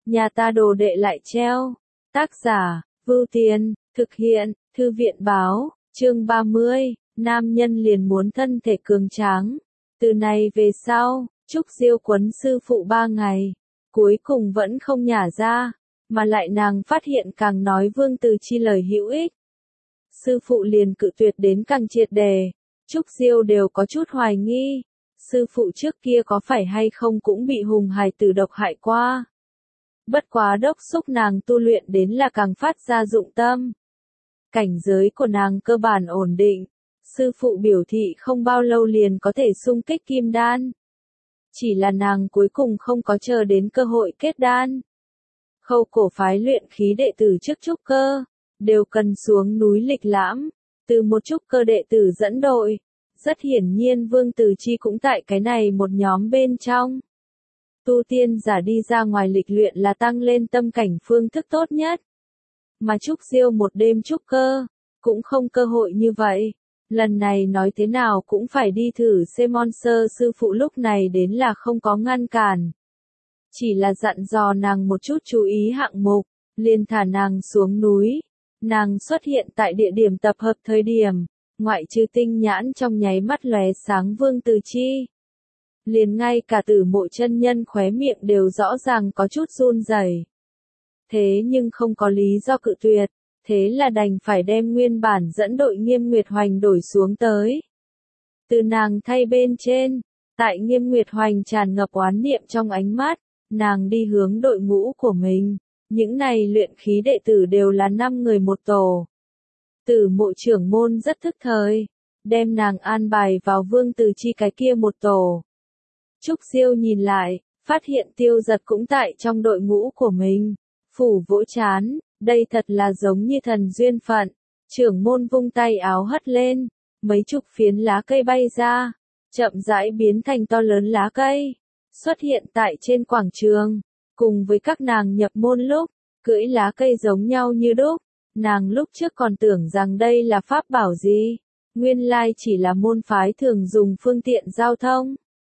nhà ta đồ đệ lại treo. Tác giả, Vưu Tiền, thực hiện, Thư viện Báo, chương 30, nam nhân liền muốn thân thể cường tráng. Từ này về sau, Trúc Diêu quấn sư phụ 3 ngày, cuối cùng vẫn không nhả ra, mà lại nàng phát hiện càng nói Vương Từ Chi lời hữu ích. Sư phụ liền cự tuyệt đến càng triệt đề, Trúc Diêu đều có chút hoài nghi, sư phụ trước kia có phải hay không cũng bị hùng hài tử độc hại qua. Bất quá đốc xúc nàng tu luyện đến là càng phát ra dụng tâm. Cảnh giới của nàng cơ bản ổn định, sư phụ biểu thị không bao lâu liền có thể xung kích kim đan. Chỉ là nàng cuối cùng không có chờ đến cơ hội kết đan. Khâu cổ phái luyện khí đệ tử trước trúc cơ, đều cần xuống núi lịch lãm, từ một trúc cơ đệ tử dẫn đội. Rất hiển nhiên Vương Từ Chi cũng tại cái này một nhóm bên trong. Tu tiên giả đi ra ngoài lịch luyện là tăng lên tâm cảnh phương thức tốt nhất. Mà Trúc Diêu một đêm trúc cơ, cũng không cơ hội như vậy. Lần này nói thế nào cũng phải đi thử xem Monster sư phụ lúc này đến là không có ngăn cản. Chỉ là dặn dò nàng một chút chú ý hạng mục, liền thả nàng xuống núi. Nàng xuất hiện tại địa điểm tập hợp thời điểm, ngoại trừ tinh nhãn trong nháy mắt lóe sáng Vương Từ Chi. Liền ngay cả Tử Mộ chân nhân khóe miệng đều rõ ràng có chút run rẩy. Thế nhưng không có lý do cự tuyệt, thế là đành phải đem nguyên bản dẫn đội Nghiêm Nguyệt Hoành đổi xuống tới. Từ nàng thay bên trên, tại Nghiêm Nguyệt Hoành tràn ngập oán niệm trong ánh mắt, nàng đi hướng đội ngũ của mình. Những này luyện khí đệ tử đều là 5 người một tổ. Tử Mộ trưởng môn rất thức thời, đem nàng an bài vào Vương Từ Chi cái kia một tổ. Trúc Diêu nhìn lại, phát hiện Tiêu Giật cũng tại trong đội ngũ của mình. Phủ vỗ chán, đây thật là giống như thần duyên phận. Trưởng môn vung tay áo hất lên, mấy chục phiến lá cây bay ra, chậm rãi biến thành to lớn lá cây, xuất hiện tại trên quảng trường. Cùng với các nàng nhập môn lúc, cưỡi lá cây giống nhau như đúc, nàng lúc trước còn tưởng rằng đây là pháp bảo gì, nguyên lai chỉ là môn phái thường dùng phương tiện giao thông.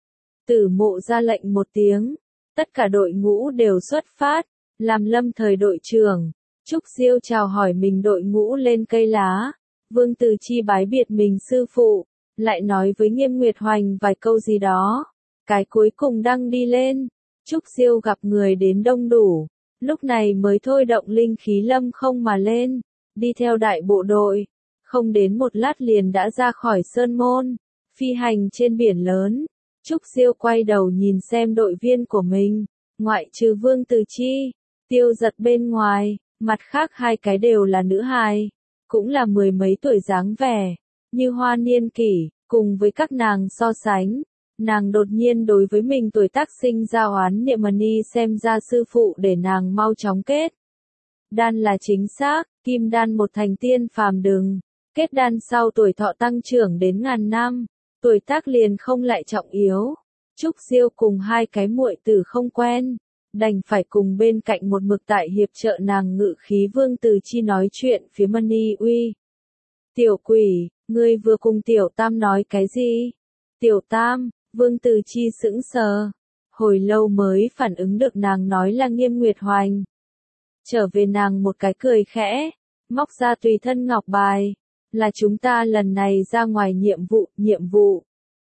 Tử Mộ ra lệnh một tiếng, tất cả đội ngũ đều xuất phát, làm lâm thời đội trưởng. Trúc Diêu chào hỏi mình đội ngũ lên cây lá, Vương Từ Chi bái biệt mình sư phụ, lại nói với Nghiêm Nguyệt Hoành vài câu gì đó, cái cuối cùng đăng đi lên. Trúc Diêu gặp người đến đông đủ, lúc này mới thôi động linh khí lâm không mà lên, đi theo đại bộ đội, không đến một lát liền đã ra khỏi sơn môn, phi hành trên biển lớn. Trúc Diêu quay đầu nhìn xem đội viên của mình, ngoại trừ Vương Từ Chi, Tiêu Giật bên ngoài, mặt khác 2 cái đều là nữ hài, cũng là 10 mấy tuổi dáng vẻ, như hoa niên kỷ, cùng với các nàng so sánh. Nàng đột nhiên đối với mình tuổi tác sinh ra oán niệm ni xem ra sư phụ để nàng mau chóng kết. Đan là chính xác, kim đan một thành tiên phàm đừng, kết đan sau tuổi thọ tăng trưởng đến ngàn năm, tuổi tác liền không lại trọng yếu. Trúc Diêu cùng 2 cái muội tử không quen, đành phải cùng bên cạnh một mực tại hiệp trợ nàng ngự khí Vương Từ Chi nói chuyện phía Mani Uy. Tiểu quỷ, ngươi vừa cùng Tiểu Tam nói cái gì? Tiểu Tam, Vương Từ Chi sững sờ, hồi lâu mới phản ứng được nàng nói là Nghiêm Nguyệt Hoành. Trở về nàng một cái cười khẽ, móc ra tùy thân ngọc bài, là chúng ta lần này ra ngoài nhiệm vụ.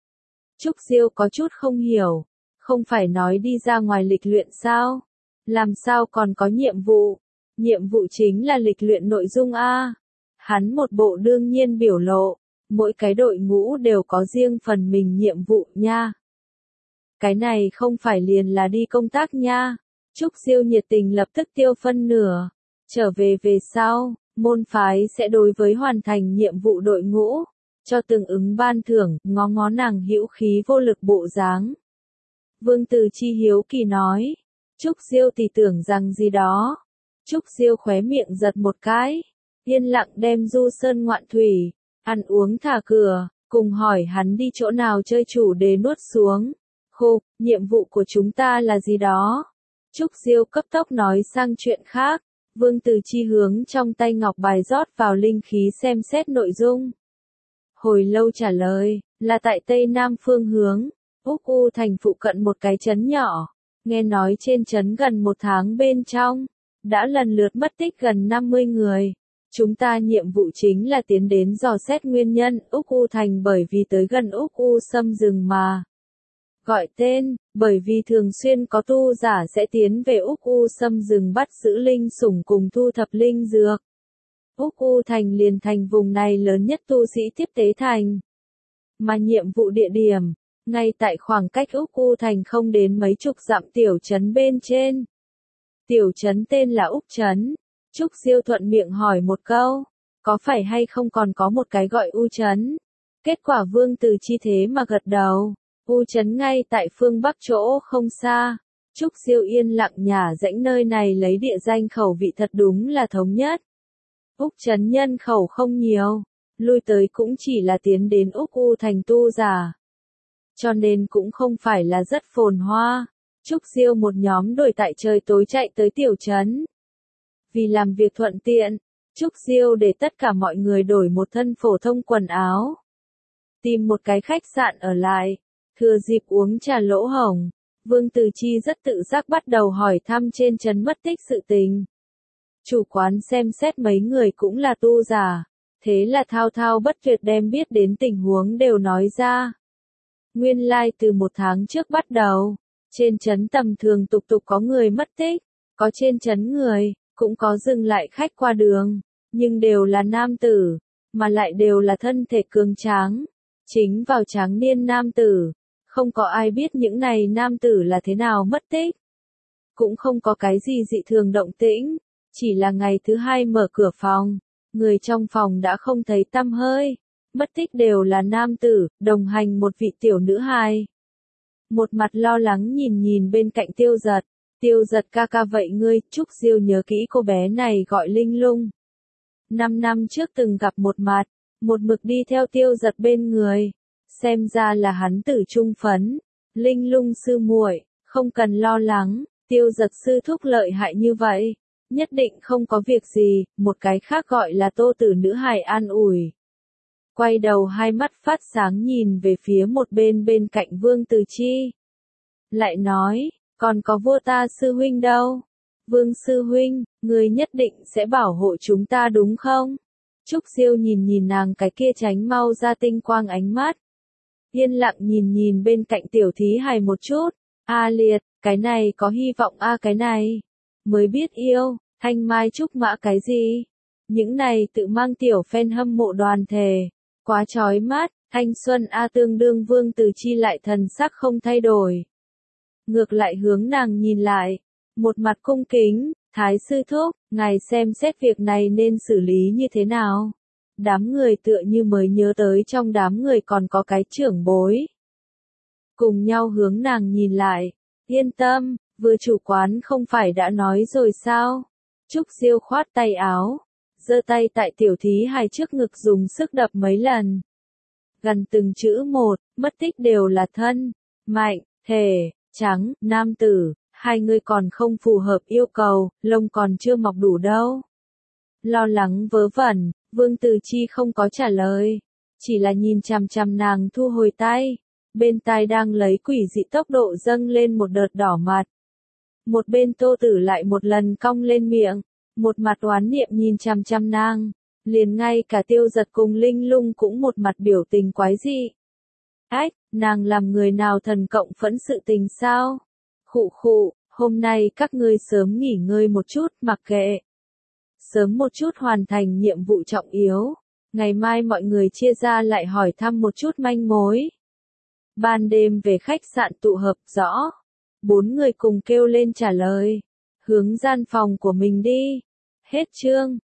Trúc Diêu có chút không hiểu, không phải nói đi ra ngoài lịch luyện sao? Làm sao còn có nhiệm vụ chính là lịch luyện nội dung a. Hắn một bộ đương nhiên biểu lộ. Mỗi cái đội ngũ đều có riêng phần mình nhiệm vụ nha. Cái này không phải liền là đi công tác nha. Trúc Diêu nhiệt tình lập tức tiêu phân nửa. Trở về sau, môn phái sẽ đối với hoàn thành nhiệm vụ đội ngũ, cho tương ứng ban thưởng, ngó nàng hữu khí vô lực bộ dáng. Vương Từ Chi hiếu kỳ nói. Trúc Diêu thì tưởng rằng gì đó. Trúc Diêu khóe miệng giật một cái, yên lặng đem du sơn ngoạn thủy, ăn uống thả cửa, cùng hỏi hắn đi chỗ nào chơi chủ đề nuốt xuống. Nhiệm vụ của chúng ta là gì đó? Trúc Diêu cấp tốc nói sang chuyện khác. Vương Từ Chi hướng trong tay ngọc bài rót vào linh khí xem xét nội dung. Hồi lâu trả lời, là tại tây nam phương hướng, Úc U thành phụ cận một cái trấn nhỏ. Nghe nói trên trấn gần một tháng bên trong, đã lần lượt mất tích gần 50 người. Chúng ta nhiệm vụ chính là tiến đến dò xét nguyên nhân Úc U Thành bởi vì tới gần Úc U Xâm rừng mà. Gọi tên, bởi vì thường xuyên có tu giả sẽ tiến về Úc U Xâm rừng bắt giữ linh sủng cùng thu thập linh dược. Úc U Thành liền thành vùng này lớn nhất tu sĩ tiếp tế thành. Mà nhiệm vụ địa điểm, ngay tại khoảng cách Úc U Thành không đến mấy chục dặm tiểu trấn bên trên. Tiểu trấn tên là Úc Trấn. Trúc Diêu thuận miệng hỏi một câu, có phải hay không còn có một cái gọi U Trấn? Kết quả Vương Từ Chi thế mà gật đầu. U Trấn ngay tại phương Bắc chỗ không xa. Trúc Diêu yên lặng nhả rãnh nơi này lấy địa danh khẩu vị thật đúng là thống nhất. Úc Trấn nhân khẩu không nhiều, lui tới cũng chỉ là tiến đến Úc U Thành tu giả. Cho nên cũng không phải là rất phồn hoa. Trúc Diêu một nhóm đuổi tại trời tối chạy tới tiểu trấn. Vì làm việc thuận tiện, Trúc Diêu để tất cả mọi người đổi một thân phổ thông quần áo. Tìm một cái khách sạn ở lại, thừa dịp uống trà lỗ hổng, Vương Từ Chi rất tự giác bắt đầu hỏi thăm trên trấn mất tích sự tình. Chủ quán xem xét mấy người cũng là tu giả, thế là thao thao bất tuyệt đem biết đến tình huống đều nói ra. Nguyên lai từ một tháng trước bắt đầu, trên trấn tầm thường tục tục có người mất tích, có trên trấn người, cũng có dừng lại khách qua đường, nhưng đều là nam tử, mà lại đều là thân thể cường tráng, chính vào tráng niên nam tử, không có ai biết những này nam tử là thế nào mất tích. Cũng không có cái gì dị thường động tĩnh, chỉ là ngày thứ hai mở cửa phòng, người trong phòng đã không thấy tăm hơi. Mất tích đều là nam tử, đồng hành một vị tiểu nữ hài. Một mặt lo lắng nhìn bên cạnh Tiêu Giật. Tiêu Giật ca ca vậy ngươi, Trúc Diêu nhớ kỹ cô bé này gọi Linh Lung. 5 năm trước từng gặp một mặt, một mực đi theo Tiêu Giật bên người. Xem ra là hắn tử trung phấn. Linh Lung sư muội, không cần lo lắng, Tiêu Giật sư thúc lợi hại như vậy. Nhất định không có việc gì, một cái khác gọi là Tô Tử nữ hài an ủi. Quay đầu hai mắt phát sáng nhìn về phía một bên cạnh Vương Từ Chi. Lại nói, còn có vua ta sư huynh đâu? Vương sư huynh, người nhất định sẽ bảo hộ chúng ta đúng không? Trúc Diêu nhìn nàng cái kia tránh mau ra tinh quang ánh mắt. Yên lặng nhìn bên cạnh tiểu thí hài một chút. A liệt, cái này có hy vọng cái này. Mới biết yêu, thanh mai trúc mã cái gì? Những này tự mang tiểu fan hâm mộ đoàn thể. Quá chói mắt, thanh xuân tương đương Vương Từ Chi lại thần sắc không thay đổi. Ngược lại hướng nàng nhìn lại, một mặt cung kính, Thái sư thúc, ngài xem xét việc này nên xử lý như thế nào? Đám người tựa như mới nhớ tới trong đám người còn có cái trưởng bối. Cùng nhau hướng nàng nhìn lại, yên tâm, vừa chủ quán không phải đã nói rồi sao? Trúc Diêu khoát tay áo. Giơ tay tại tiểu thí hài trước ngực dùng sức đập mấy lần. Gần từng chữ một, mất tích đều là thân, mạnh, thể, trắng, nam tử, hai người còn không phù hợp yêu cầu, lông còn chưa mọc đủ đâu. Lo lắng vớ vẩn, Vương Từ Chi không có trả lời, chỉ là nhìn chằm nàng thu hồi tay, bên tai đang lấy quỷ dị tốc độ dâng lên một đợt đỏ mặt. Một bên Tô Tử lại một lần cong lên miệng. Một mặt oán niệm nhìn chằm nàng, liền ngay cả Tiêu Giật cùng Linh Lung cũng một mặt biểu tình quái dị. Ách, nàng làm người nào thần cộng phẫn sự tình sao? Khụ, hôm nay các ngươi sớm nghỉ ngơi một chút, mặc kệ. Sớm một chút hoàn thành nhiệm vụ trọng yếu, ngày mai mọi người chia ra lại hỏi thăm một chút manh mối. Ban đêm về khách sạn tụ hợp rõ, 4 người cùng kêu lên trả lời, hướng gian phòng của mình đi. Hết chương.